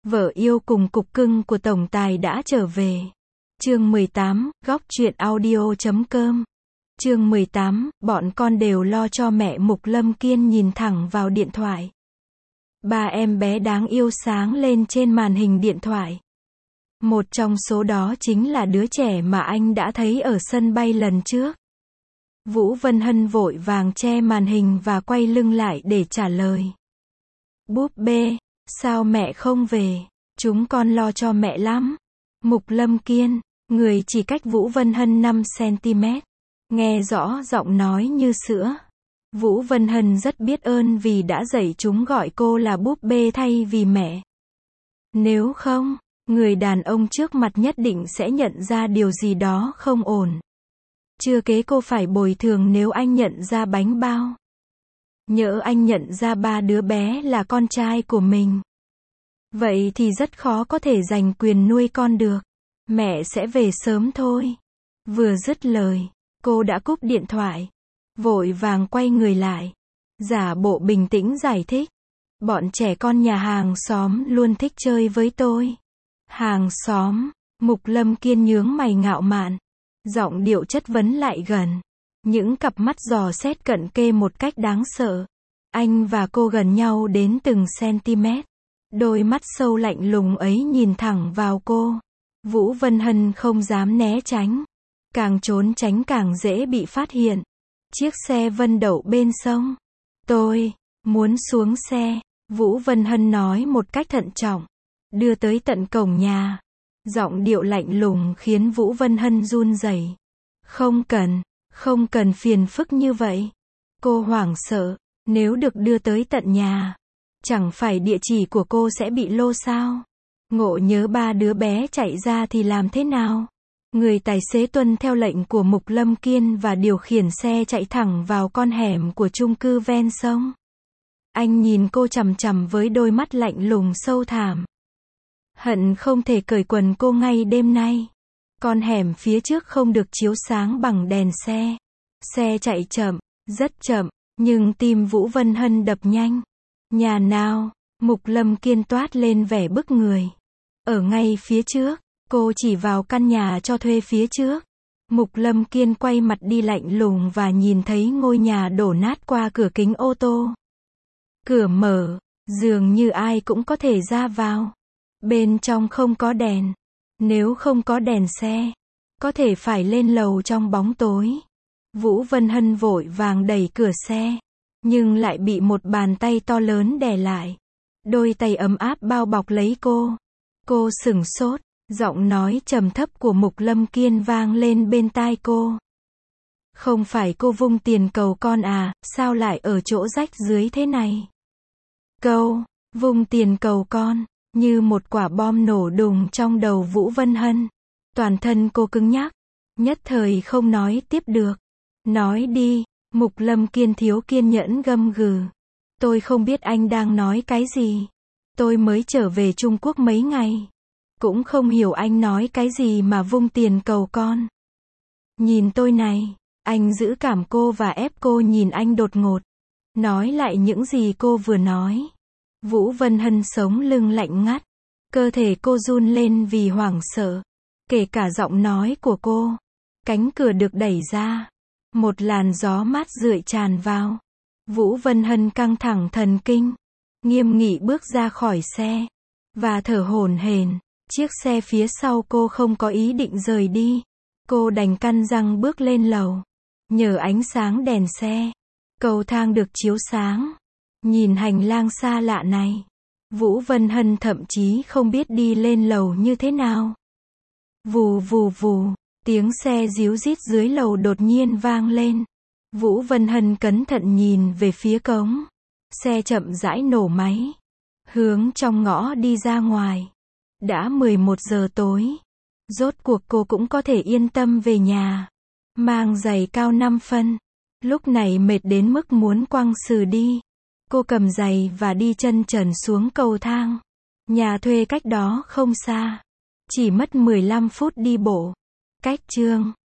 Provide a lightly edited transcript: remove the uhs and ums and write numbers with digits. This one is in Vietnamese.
Vợ yêu cùng cục cưng của tổng tài đã trở về. Chương 18, góc truyện audio.com. Chương 18, bọn con đều lo cho mẹ. Mục Lâm Kiên nhìn thẳng vào điện thoại. Ba em bé đáng yêu sáng lên trên màn hình điện thoại. Một trong số đó chính là đứa trẻ mà anh đã thấy ở sân bay lần trước. Vũ Vân Hân vội vàng che màn hình và quay lưng lại để trả lời. Búp bê, sao mẹ không về? Chúng con lo cho mẹ lắm. Mục Lâm Kiên, người chỉ cách Vũ Vân Hân 5 cm. Nghe rõ giọng nói như sữa. Vũ Vân Hân rất biết ơn vì đã dạy chúng gọi cô là búp bê thay vì mẹ. Nếu không, người đàn ông trước mặt nhất định sẽ nhận ra điều gì đó không ổn. Chưa kể cô phải bồi thường nếu anh nhận ra bánh bao. Nhỡ anh nhận ra ba đứa bé là con trai của mình. Vậy thì rất khó có thể giành quyền nuôi con được. Mẹ sẽ về sớm thôi. Vừa dứt lời, cô đã cúp điện thoại. Vội vàng quay người lại. Giả bộ bình tĩnh giải thích. Bọn trẻ con nhà hàng xóm luôn thích chơi với tôi. Hàng xóm, Mục Lâm Kiên nhướng mày ngạo mạn. Giọng điệu chất vấn lại gần. Những cặp mắt dò xét cận kề một cách đáng sợ. Anh và cô gần nhau đến từng cm. Đôi mắt sâu lạnh lùng ấy nhìn thẳng vào cô. Vũ Vân Hân không dám né tránh. Càng trốn tránh càng dễ bị phát hiện. Chiếc xe Vân đậu bên sông. Tôi muốn xuống xe, Vũ Vân Hân nói một cách thận trọng. Đưa tới tận cổng nhà. Giọng điệu lạnh lùng khiến Vũ Vân Hân run rẩy. Không cần phiền phức như vậy. Cô hoảng sợ, nếu được đưa tới tận nhà, chẳng phải địa chỉ của cô sẽ bị lô sao? Ngộ nhớ ba đứa bé chạy ra thì làm thế nào? Người tài xế tuân theo lệnh của Mục Lâm Kiên và điều khiển xe chạy thẳng vào con hẻm của chung cư ven sông. Anh nhìn cô chằm chằm với đôi mắt lạnh lùng sâu thẳm. Hận không thể cởi quần cô ngay đêm nay. Con hẻm phía trước không được chiếu sáng bằng đèn xe. Xe chạy chậm, rất chậm, nhưng tim Vũ Vân Hân đập nhanh. Nhà nào? Mục Lâm Kiên toát lên vẻ bức người. Ở ngay phía trước. Cô chỉ vào căn nhà cho thuê phía trước. Mục Lâm Kiên quay mặt đi lạnh lùng và nhìn thấy ngôi nhà đổ nát qua cửa kính ô tô. Cửa mở, dường như ai cũng có thể ra vào. Bên trong không có đèn. Nếu không có đèn xe, có thể phải lên lầu trong bóng tối. Vũ Vân Hân vội vàng đẩy cửa xe, nhưng lại bị một bàn tay to lớn đè lại. Đôi tay ấm áp bao bọc lấy cô. Cô sửng sốt. Giọng nói trầm thấp của Mục Lâm Kiên vang lên bên tai cô. Không phải cô vung tiền cầu con à, sao lại ở chỗ rách dưới thế này? Câu, vung tiền cầu con, như một quả bom nổ đùng trong đầu Vũ Vân Hân. Toàn thân cô cứng nhắc, nhất thời không nói tiếp được. Nói đi, Mục Lâm Kiên thiếu kiên nhẫn gầm gừ. Tôi không biết anh đang nói cái gì. Tôi mới trở về Trung Quốc mấy ngày. Cũng không hiểu anh nói cái gì mà vung tiền cầu con. Nhìn tôi này, anh giữ cảm cô và ép cô nhìn anh đột ngột. Nói lại những gì cô vừa nói. Vũ Vân Hân sống lưng lạnh ngắt. Cơ thể cô run lên vì hoảng sợ. Kể cả giọng nói của cô. Cánh cửa được đẩy ra. Một làn gió mát rượi tràn vào. Vũ Vân Hân căng thẳng thần kinh. Nghiêm nghị bước ra khỏi xe. Và thở hổn hển. Chiếc xe phía sau cô không có ý định rời đi. Cô đành cắn răng bước lên lầu. Nhờ ánh sáng đèn xe, cầu thang được chiếu sáng. Nhìn hành lang xa lạ này, Vũ Vân Hân thậm chí không biết đi lên lầu như thế nào. Vù vù vù, tiếng xe ríu rít dưới lầu đột nhiên vang lên. Vũ Vân Hân cẩn thận nhìn về phía cống. Xe chậm rãi nổ máy. Hướng trong ngõ đi ra ngoài. Đã 11 giờ tối. Rốt cuộc cô cũng có thể yên tâm về nhà. Mang giày cao 5 phân. Lúc này mệt đến mức muốn quăng sừ đi. Cô cầm giày và đi chân trần xuống cầu thang. Nhà thuê cách đó không xa. Chỉ mất 15 phút đi bộ. Cách chương